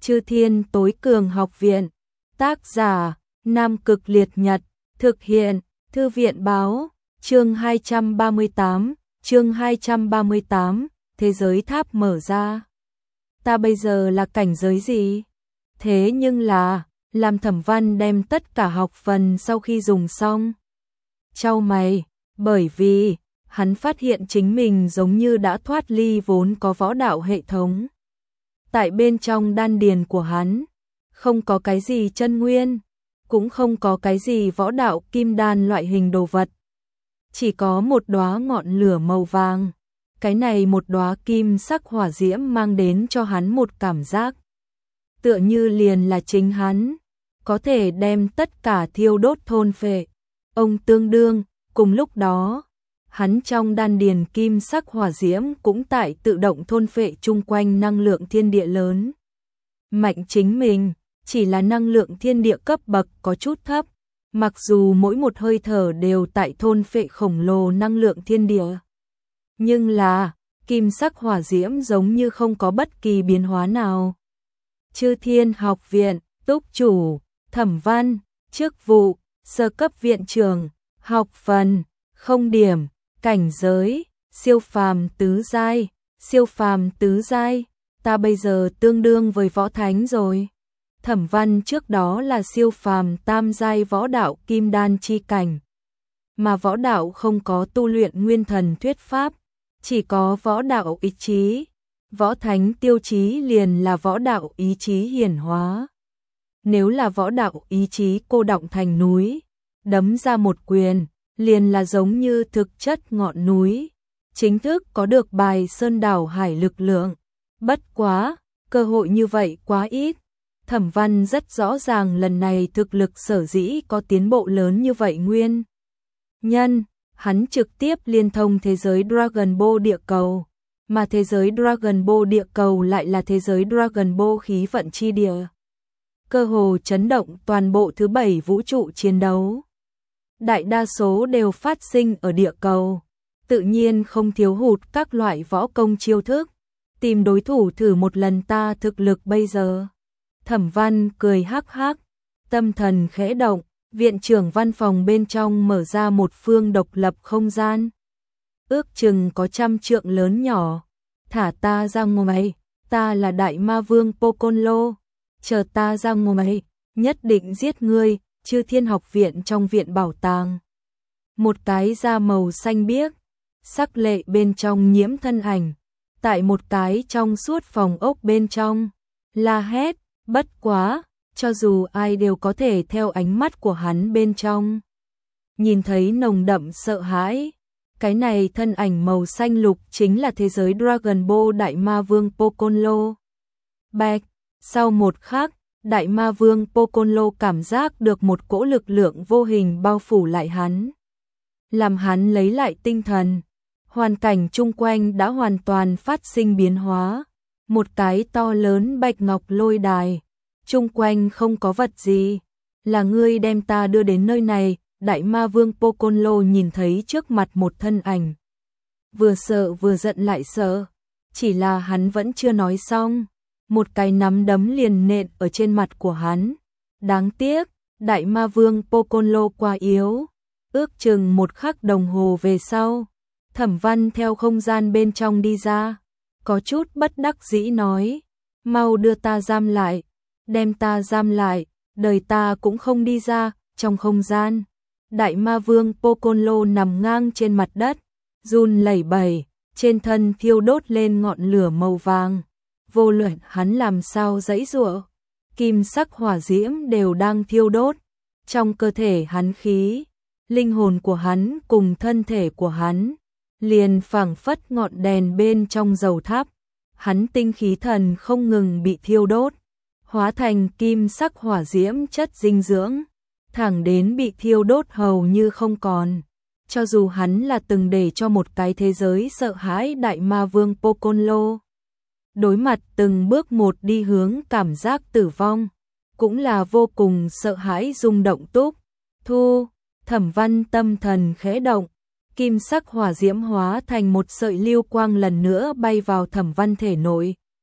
Chư Thiên Tối Cường Học Viện. Tác giả Nam Cực Liệt Nhật. Thực hiện Thư viện Báo. Chương 238. Thế giới tháp mở ra. Ta bây giờ là cảnh giới gì? Thế nhưng là, làm Thẩm Văn đem tất cả học phần sau khi dùng xong. Chau mày, bởi vì, hắn phát hiện chính mình giống như đã thoát ly vốn có võ đạo hệ thống. Tại bên trong đan điền của hắn, không có cái gì chân nguyên, cũng không có cái gì võ đạo kim đan loại hình đồ vật. Chỉ có một đóa ngọn lửa màu vàng. Cái này một đóa kim sắc hỏa diễm mang đến cho hắn một cảm giác. Tựa như liền là chính hắn, có thể đem tất cả thiêu đốt thôn phệ. Ông tương đương, cùng lúc đó, hắn trong đan điền kim sắc hỏa diễm cũng tại tự động thôn phệ chung quanh năng lượng thiên địa lớn. Mạnh chính mình, chỉ là năng lượng thiên địa cấp bậc có chút thấp, mặc dù mỗi một hơi thở đều tại thôn phệ khổng lồ năng lượng thiên địa. Nhưng là, kim sắc hỏa diễm giống như không có bất kỳ biến hóa nào. Chư Thiên Học Viện, túc chủ, Thẩm Văn, chức vụ, sơ cấp viện trưởng, học phần, 0 điểm, cảnh giới, siêu phàm tứ giai, ta bây giờ tương đương với võ thánh rồi. Thẩm Văn trước đó là siêu phàm tam giai võ đạo kim đan chi cảnh, mà võ đạo không có tu luyện nguyên thần thuyết pháp, chỉ có võ đạo ý chí. Võ thánh tiêu chí liền là võ đạo ý chí hiển hóa. Nếu là võ đạo ý chí cô đọng thành núi, đấm ra một quyền, liền là giống như thực chất ngọn núi, chính thức có được bài sơn đảo hải lực lượng. Bất quá, cơ hội như vậy quá ít. Thẩm Văn rất rõ ràng lần này thực lực sở dĩ có tiến bộ lớn như vậy nguyên nhân, hắn trực tiếp liên thông thế giới Dragon Ball địa cầu, mà thế giới Dragon Ball địa cầu lại là thế giới Dragon Ball khí vận chi địa. Cơ hồ chấn động toàn bộ thứ 7 vũ trụ chiến đấu. Đại đa số đều phát sinh ở địa cầu, tự nhiên không thiếu hụt các loại võ công chiêu thức. Tìm đối thủ thử một lần ta thực lực bây giờ. Thẩm Văn cười hắc hắc, tâm thần khẽ động, viện trưởng văn phòng bên trong mở ra một phương độc lập không gian. Ước chừng có 100 trượng lớn nhỏ. Thả ta ra ngoài, ta là đại ma vương Poconlo. Chờ ta ra ngoài, nhất định giết ngươi. Chư Thiên Học Viện trong viện bảo tàng. Một cái da màu xanh biếc, sắc lệ bên trong nhiễm thân ảnh. Tại một cái trong suốt phòng ốc bên trong, la hét, bất quá, cho dù ai đều có thể theo ánh mắt của hắn bên trong. Nhìn thấy nồng đậm sợ hãi. Cái này thân ảnh màu xanh lục chính là thế giới Dragon Ball Đại Ma Vương Poconlo. Bạch, sau một khắc, Đại Ma Vương Poconlo cảm giác được một cỗ lực lượng vô hình bao phủ lại hắn. Làm hắn lấy lại tinh thần. Hoàn cảnh chung quanh đã hoàn toàn phát sinh biến hóa. Một cái to lớn bạch ngọc lôi đài. Chung quanh không có vật gì. Là ngươi đem ta đưa đến nơi này. Đại Ma Vương Poconlo nhìn thấy trước mặt một thân ảnh. Vừa sợ vừa giận lại sợ. Chỉ là hắn vẫn chưa nói xong. Một cái nắm đấm liền nện ở trên mặt của hắn. Đáng tiếc, Đại Ma Vương Poconlo quá yếu. Ước chừng một khắc đồng hồ về sau, Thẩm Văn theo không gian bên trong đi ra. Có chút bất đắc dĩ nói. Mau đưa ta giam lại. Đem ta giam lại. Đời ta cũng không đi ra. Trong không gian, Đại Ma Vương Poconlo nằm ngang trên mặt đất, run lẩy bẩy, trên thân thiêu đốt lên ngọn lửa màu vàng. Vô luận hắn làm sao giãy giụa, kim sắc hỏa diễm đều đang thiêu đốt. Trong cơ thể hắn khí, linh hồn của hắn cùng thân thể của hắn, liền phảng phất ngọn đèn bên trong dầu tháp. Hắn tinh khí thần không ngừng bị thiêu đốt, hóa thành kim sắc hỏa diễm chất dinh dưỡng. Thẳng đến bị thiêu đốt hầu như không còn. Cho dù hắn là từng để cho một cái thế giới sợ hãi Đại Ma Vương Poconlo đối mặt từng bước một đi hướng cảm giác tử vong, cũng là vô cùng sợ hãi rung động túc. Thu, Thẩm Văn tâm thần khẽ động, kim sắc hỏa diễm hóa thành một sợi lưu quang lần nữa bay vào Thẩm Văn thể nội.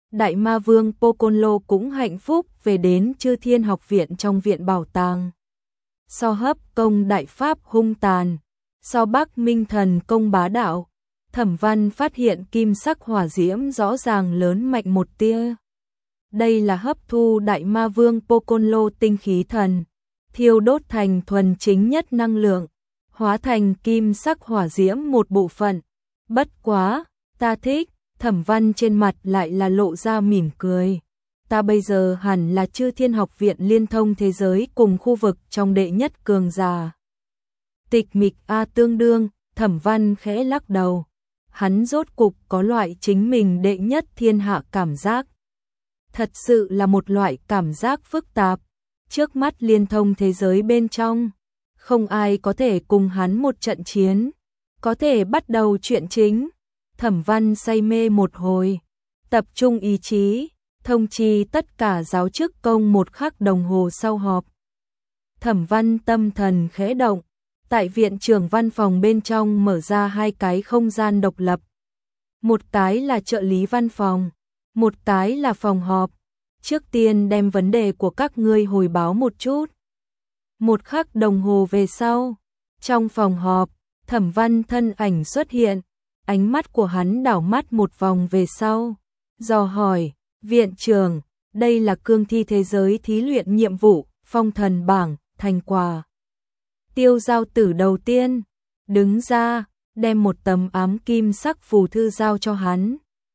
Đại ma vương Pocolo cũng hạnh phúc về đến Chư Thiên học viện trong viện bảo tàng. So hấp công đại pháp hung tàn, so Bắc Minh thần công bá đạo, Thẩm Văn phát hiện kim sắc hỏa diễm rõ ràng lớn mạnh một tia. Đây là hấp thu đại ma vương Pocolo tinh khí thần, thiêu đốt thành thuần chính nhất năng lượng, hóa thành kim sắc hỏa diễm một bộ phận. Bất quá, ta thích. Thẩm Văn trên mặt lại là lộ ra mỉm cười. Ta bây giờ hẳn là Chư Thiên học viện liên thông thế giới cùng khu vực trong đệ nhất cường giả. Tịch mịch tương đương, Thẩm Văn khẽ lắc đầu. Hắn rốt cục có loại chính mình đệ nhất thiên hạ cảm giác. Thật sự là một loại cảm giác phức tạp. Trước mắt liên thông thế giới bên trong, không ai có thể cùng hắn một trận chiến, có thể bắt đầu chuyện chính. Thẩm Văn say mê một hồi, tập trung ý chí, thông chi tất cả giáo chức công 1 khắc đồng hồ sau họp. Thẩm Văn tâm thần khẽ động, tại viện trưởng văn phòng bên trong mở ra 2 cái không gian độc lập. Một cái là trợ lý văn phòng, một cái là phòng họp. Trước tiên đem vấn đề của các ngươi hồi báo một chút. 1 khắc đồng hồ về sau, trong phòng họp, Thẩm Văn thân ảnh xuất hiện. Ánh mắt của hắn đảo mắt một vòng về sau, dò hỏi, viện trưởng, đây là cương thi thế giới thí luyện nhiệm vụ, phong thần bảng, thành quả. Tiêu Giao Tử đầu tiên, đứng ra, đem một tấm ám kim sắc phù thư giao cho hắn.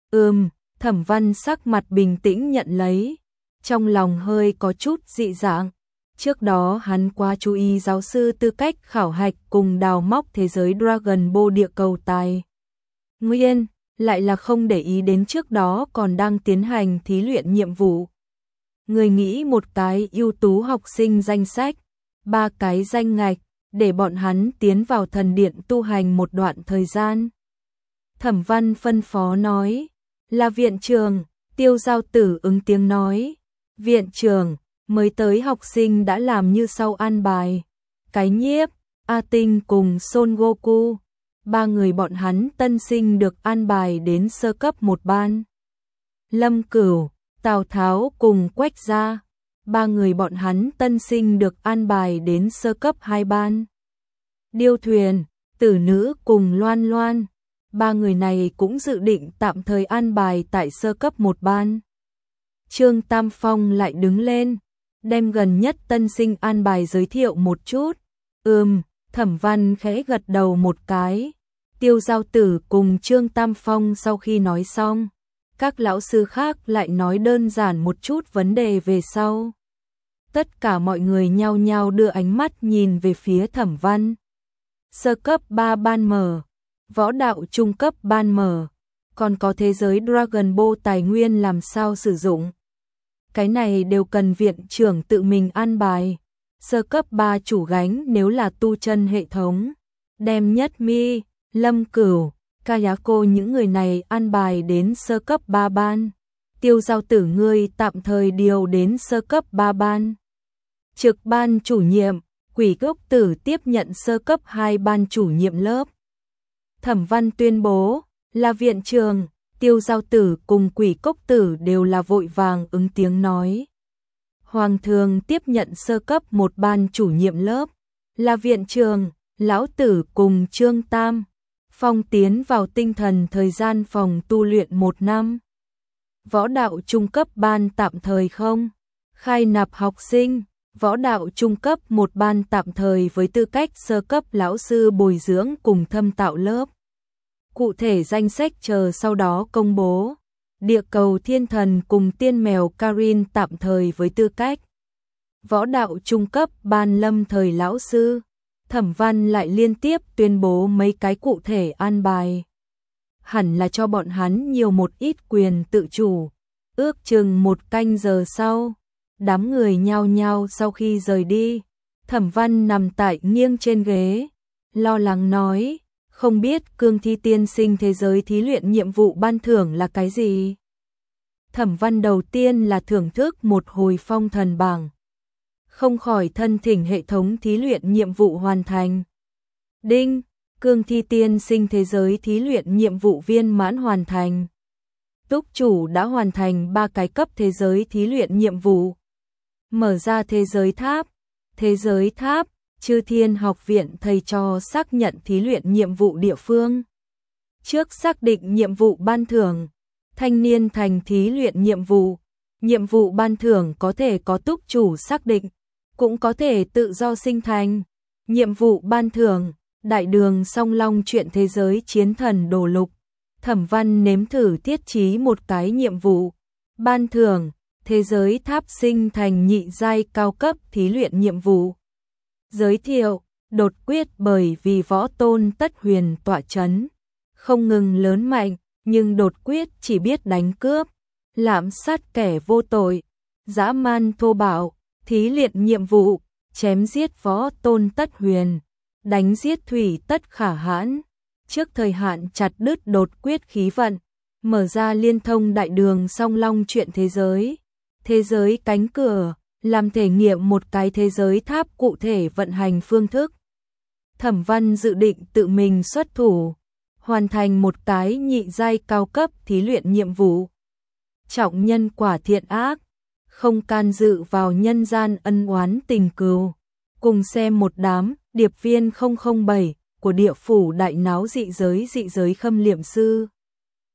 Thẩm Văn sắc mặt bình tĩnh nhận lấy, trong lòng hơi có chút dị dạng. Trước đó hắn quá chú ý giáo sư tư cách khảo hạch cùng đào móc thế giới Dragon Ball địa cầu tài nguyên, lại là không để ý đến trước đó còn đang tiến hành thí luyện nhiệm vụ. Người nghĩ một cái ưu tú học sinh danh sách, 3 cái danh ngạch, để bọn hắn tiến vào thần điện tu hành một đoạn thời gian. Thẩm Văn phân phó nói, là viện trưởng. Tiêu Giao Tử ứng tiếng nói, viện trưởng, mới tới học sinh đã làm như sau an bài. Cái Nhiếp, A Tinh cùng Son Goku, 3 người bọn hắn tân sinh được an bài đến sơ cấp 1 ban. Lâm Cửu, Tào Tháo cùng Quách Gia, 3 người bọn hắn tân sinh được an bài đến sơ cấp 2 ban. Điêu Thuyền, Tử Nữ cùng Loan Loan, 3 người này cũng dự định tạm thời an bài tại sơ cấp 1 ban. Trương Tam Phong lại đứng lên, đem gần nhất tân sinh an bài giới thiệu một chút. Thẩm Văn khẽ gật đầu một cái. Tiêu Giao Tử cùng Trương Tam Phong sau khi nói xong, các lão sư khác lại nói đơn giản một chút vấn đề về sau. Tất cả mọi người nhao nhao đưa ánh mắt nhìn về phía Thẩm Văn. Sơ cấp 3 ban mở, võ đạo trung cấp ban mở, còn có thế giới Dragon Ball tài nguyên làm sao sử dụng. Cái này đều cần viện trưởng tự mình an bài. Sơ cấp 3 chủ gánh nếu là tu chân hệ thống, đem Nhất Mi, Lâm Cửu, Kayako những người này an bài đến sơ cấp 3 ban. Tiêu Giao Tử ngươi tạm thời điều đến sơ cấp 3 ban. Trực ban chủ nhiệm, Quỷ Cốc Tử tiếp nhận sơ cấp 2 ban chủ nhiệm lớp. Thẩm Văn tuyên bố, là viện trưởng. Tiêu Giao Tử cùng Quỷ Cốc Tử đều là vội vàng ứng tiếng nói. Hoàng Thường tiếp nhận sơ cấp 1 ban chủ nhiệm lớp, là viện trưởng. Lão Tử cùng Trương Tam Phong tiến vào tinh thần thời gian phòng tu luyện 1 năm. Võ đạo trung cấp ban tạm thời không khai nạp học sinh, võ đạo trung cấp 1 ban tạm thời với tư cách sơ cấp lão sư bồi dưỡng cùng thâm tạo lớp. Cụ thể danh sách chờ sau đó công bố. Địa cầu thiên thần cùng tiên mèo Karin tạm thời với tư cách võ đạo trung cấp ban lâm thời lão sư. Thẩm Văn lại liên tiếp tuyên bố mấy cái cụ thể an bài. Hẳn là cho bọn hắn nhiều một ít quyền tự chủ. Ước chừng 1 canh giờ sau, đám người nhao nhao sau khi rời đi. Thẩm Văn nằm tại nghiêng trên ghế, lo lắng nói, không biết cương thi tiên sinh thế giới thí luyện nhiệm vụ ban thưởng là cái gì. Thẩm Văn đầu tiên là thưởng thức một hồi phong thần bảng. Không khỏi thân thỉnh hệ thống thí luyện nhiệm vụ hoàn thành. Đinh, cương thi tiên sinh thế giới thí luyện nhiệm vụ viên mãn hoàn thành. Túc chủ đã hoàn thành 3 cái cấp thế giới thí luyện nhiệm vụ. Mở ra thế giới tháp. Thế giới tháp, Chư Thiên Học viện thầy trò xác nhận thí luyện nhiệm vụ địa phương. Trước xác định nhiệm vụ ban thưởng, thanh niên thành thí luyện nhiệm vụ. Nhiệm vụ ban thưởng có thể có túc chủ xác định, cũng có thể tự do sinh thành. Nhiệm vụ ban thưởng, Đại đường Song Long truyện thế giới chiến thần đồ lục. Thẩm Văn nếm thử thiết trí một cái nhiệm vụ. Ban thưởng, thế giới tháp sinh thành nhị giai cao cấp thí luyện nhiệm vụ. Giới thiệu, đột quyết bởi vì võ tôn Tất Huyền tọa chấn, không ngừng lớn mạnh, nhưng đột quyết chỉ biết đánh cướp, lạm sát kẻ vô tội, dã man thô bạo. Thí luyện nhiệm vụ, chém giết võ tôn Tất Huyền, đánh giết thủy Tất Khả Hãn, trước thời hạn chặt đứt đột quyết khí vận, mở ra liên thông đại đường Song Long truyện thế giới. Thế giới cánh cửa, làm thể nghiệm một cái thế giới tháp cụ thể vận hành phương thức. Thẩm Văn dự định tự mình xuất thủ, hoàn thành một cái nhị giai cao cấp thí luyện nhiệm vụ. Trọng nhân quả thiện ác, không can dự vào nhân gian ân oán tình cừu. Cùng xem một đám điệp viên 007 của địa phủ đại náo dị giới khâm liệm sư.